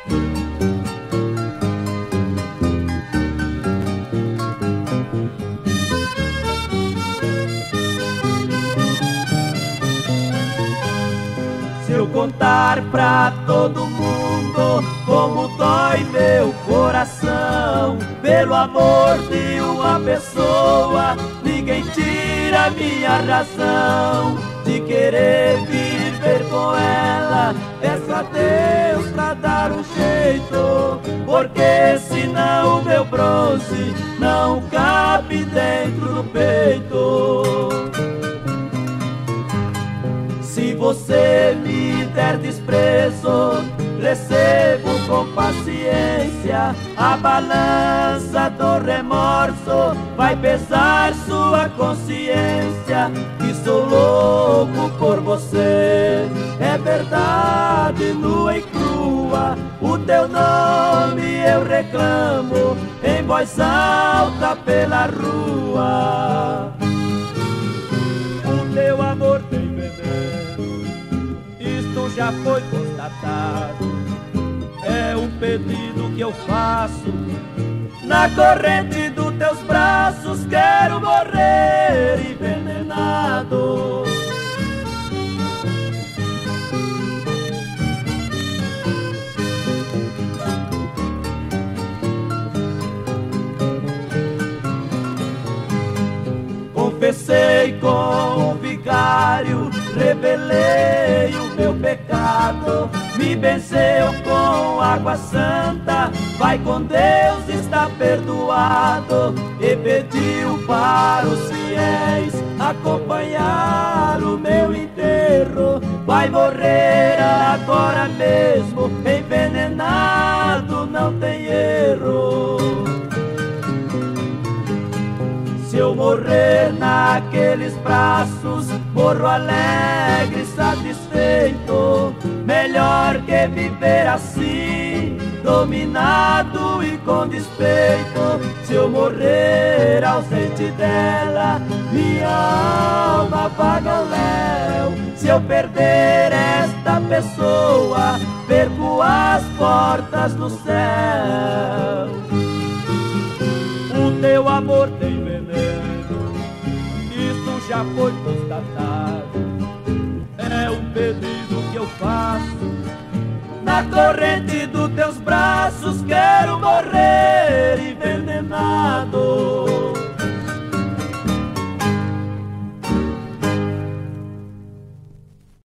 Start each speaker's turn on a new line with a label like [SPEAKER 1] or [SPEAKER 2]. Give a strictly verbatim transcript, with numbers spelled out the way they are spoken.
[SPEAKER 1] Se eu contar pra todo mundo como dói meu coração pelo amor de uma pessoa, ninguém tira minha razão de querer viver com ela. Peço a Deus pra dar um jeito, porque senão o meu bronze não cabe dentro do peito. Se você me der desprezo, recebo com paciência. A balança do remorso vai pesar sua consciência. Que sou louco por você, é verdade nua e crua. O teu nome eu reclamo em voz alta pela rua. O teu amor tem veneno, isto já foi constatado. É um pedido que eu faço, na corrente dos teus braços quero morrer envenenado. Confessei com o vigário, revelei o meu pecado. Me benzeu com água santa, vai com Deus, está perdoado. E pediu para os fiéis acompanhar o meu enterro. Vai morrer agora mesmo, envenenado, não tem erro. Se eu morrer naqueles braços, morro alegre, satisfeito. Melhor que viver assim, dominado e com despeito. Se eu morrer ausente dela, minha alma vaga ao léu. Se eu perder esta pessoa, perco as portas do céu. O teu amor tem veneno, isso já foi constatado. É um pedido que eu faço, na corrente dos teus braços quero morrer envenenado.